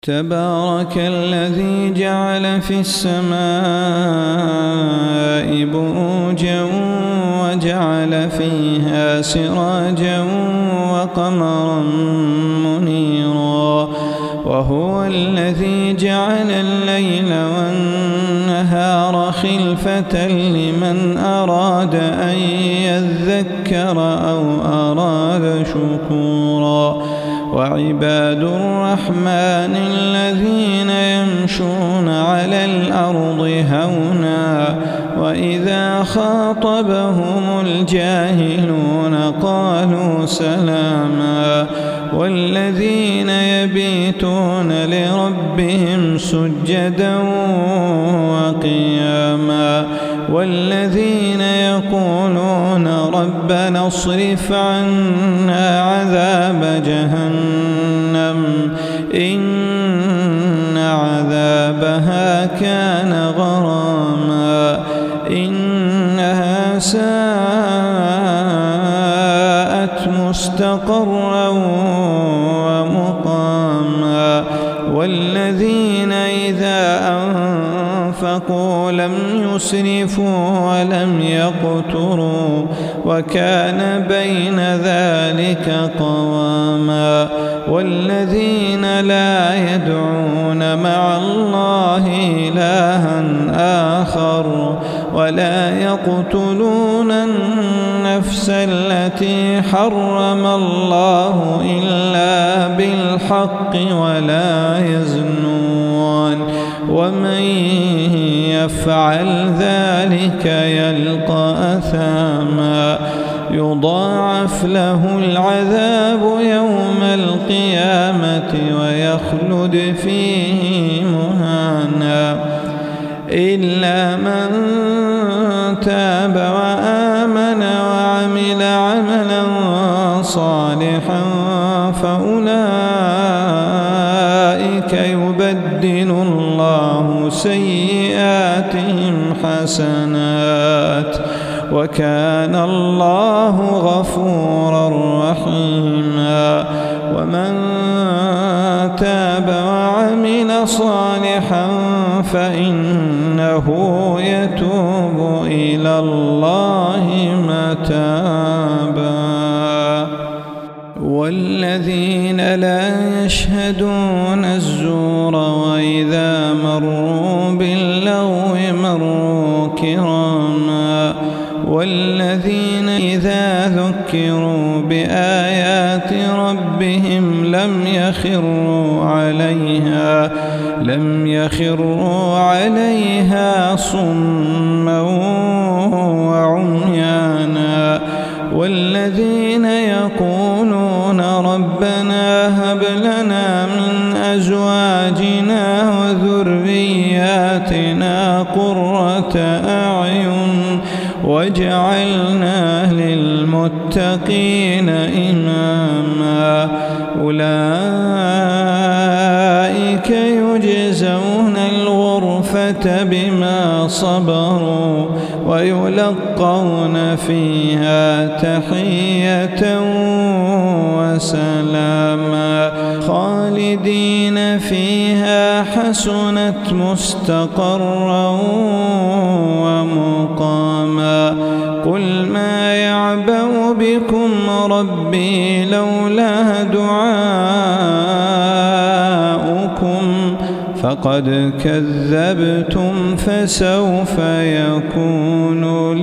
تبارك الذي جعل في السماء بروجا وجعل فيها سراجا وقمرا منيرا، وهو الذي جعل الليل والنهار خلفة لمن أراد أن يذكر أو أراد شكورا. وعباد الرحمن الذين يمشون على الأرض هونا وإذا خاطبهم الجاهلون قالوا سلاما، والذين يبيتون لربهم سجدا وقياما، والذين يقولون ربنا اصرف عنا عذاب جهنم إن عذابها كان غراما إنها ساءت مستقرا ومقاما. والذين إذا أنفقوا لم يسرفوا ولم يقتروا وكان بين ذلك قواما. والذين لا يدعون مع الله إلها آخر ولا يقتلون النفس التي حرم الله إلا بالحق ولا يزنون، ومن يفعل ذلك يلقى أثاما يضاعف له العذاب يوم القيامة ويخلد فيه مهانا، إلا من تاب وآمن وعمل عملا صالحا فأولئك يبدل الله سيئاتهم حسنات وكان الله غفورا رحيما. ومن تاب وعمل صالحا فإنه يتوب إلى الله متابا. والذين لا يشهدون الزور وإذا مروا باللغو مروا كراما. والذين إذا ذكروا بآيات ربهم لم يخروا عليها صما وعميانا. والذين يقولون ربنا هب لنا من أزواجنا وذرياتنا قرة أعين واجعلنا للمتقين إماما. أولئك يجزون الغرفة بما صبروا ويلقون فيها تحية وسلاما خالدين فيها حسنت مستقرا ومقاما. قل ما يعبأ بكم ربي لولا دعاؤكم فقد كذبتم فسوف يكون